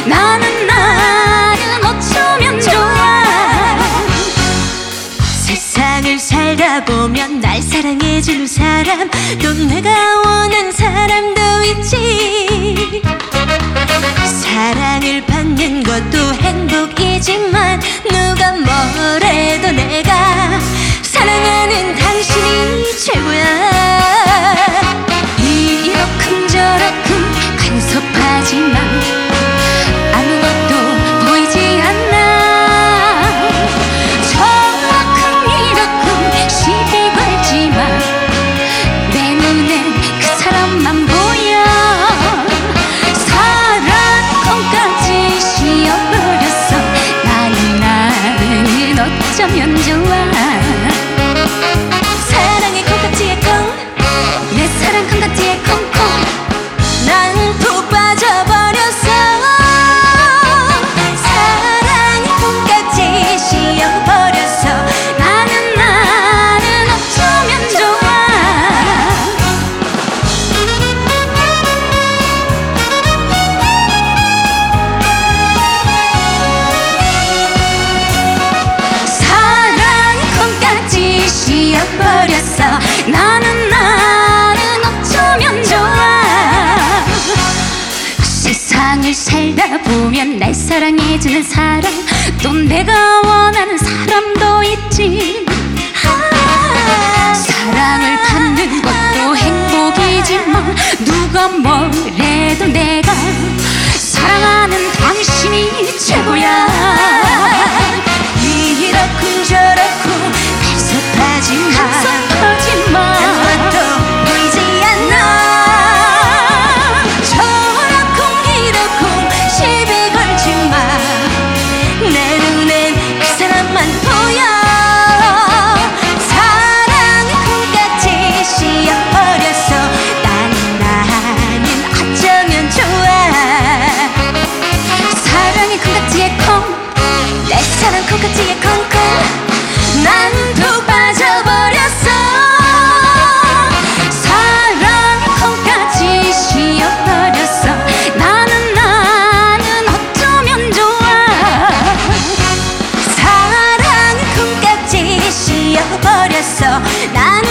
나는 어쩌면 좋아. 세상을 살다 보면 날 사랑해주는 사람, 또 내가 원한 사람도 있지. 사랑을 받는 것도 행복이지만 누가 뭐래도 내가 사랑하는 당신이 최고야. 이러쿵저러쿵 간섭하지마. 아무것도 보이지 않나. 저러쿵 이러쿵 시비 걸지마. 내 눈엔 그 사람만 보여. 사랑콩까지 씌어버렸어. 나는 어쩌면 좋아. 사랑의 콩깍지에 콩, 내 사랑 콩깍지에 콩콩. 난 푹 빠져버렸어. 사랑의 콩깍지 씌어버렸어. 나는 어쩌면 좋아. 사랑의 콩깍지 씌어버렸어. 나는 어쩌면 좋아. 세상을 살다 보면 날 사랑해주는 사람, 또 내가 원하는 사람도 있지. 사랑을 받는 것도 행복이지만 누가 뭐래도 내가 사랑하는 당신이 최고야. 이러쿵저러쿵 간섭하지마. 아무것도 보이지 않나. 저러쿵 이러쿵 시비 걸지마. 내 눈엔 그 사람만 보여. 사랑의 콩깍지 씌어버렸어. 나는 어쩌면 좋아. 사랑의 콩깍지에 콩, 내 사랑 콩깍지에 콩콩. 난 푹 빠져버렸어. 사랑 콩깍지 씌어버렸어. 나는 어쩌면 좋아. 사랑 콩깍지 씌어버렸어. 난